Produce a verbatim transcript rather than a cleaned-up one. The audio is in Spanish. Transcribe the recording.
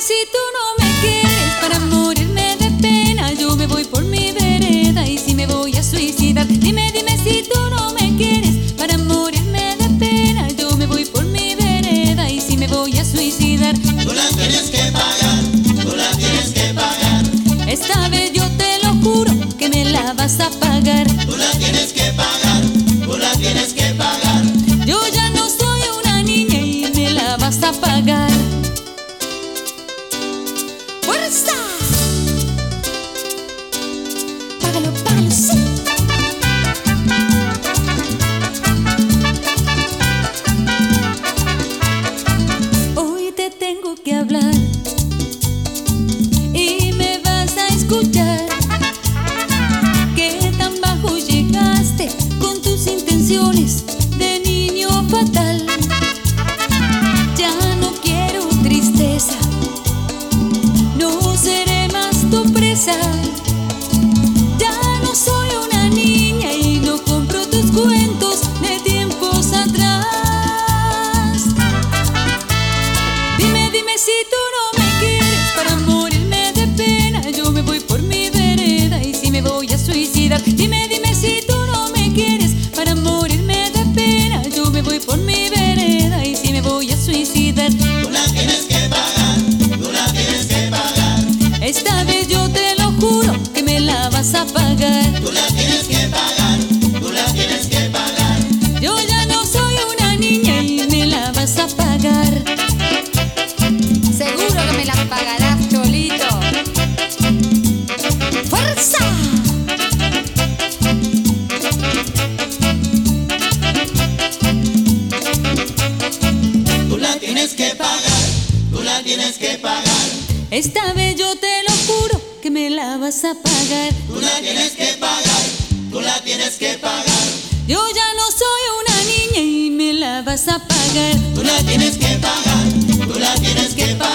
si tú no me quieres para morirme de pena. Yo me voy por mi vereda y si me voy a suicidar. Dime, dime si tú no me quieres para morirme de pena. Yo me voy por mi vereda y si me voy a suicidar. Tú la tienes que pagar, tú la tienes que pagar. Esta vez yo te lo juro que me la vas a pagar. Tú la tienes que pagar, tú la tienes que pagar. Yo ya no soy una niña y me la vas a pagar. ¡Fuerza! Págalo, págalo, sí. Hoy te tengo que hablar y me vas a escuchar. ¿Qué tan bajo llegaste con tus intenciones de niño fatal? Ya no quiero tristeza, no seré más tu presa. Ya no soy una niña y no compro tus cuentos de tiempos atrás. Dime, dime si tú no me quieres para morirme de pena. Yo me voy por mi vereda y si me voy a suicidar. Dime, dime si tú no me quieres para morirme de pena. Yo me voy por mi vereda y si me voy a suicidar. Tú la tienes que pagar, tú la tienes que pagar. Esta vez yo te lo juro que me la vas a pagar. Tú la tienes que pagar, tú la tienes que pagar. Yo ya no soy una niña y me la vas a pagar. Seguro que me las pagarás, Cholito. ¡Fuerza! Tú la tienes que pagar, tú la tienes que pagar. Esta vez yo te lo juro que me la vas a pagar. Tú la tienes que pagar, tú la tienes que pagar. Yo ya no soy una niña y me la vas a pagar. Tú la tienes que pagar, tú la tienes que pagar.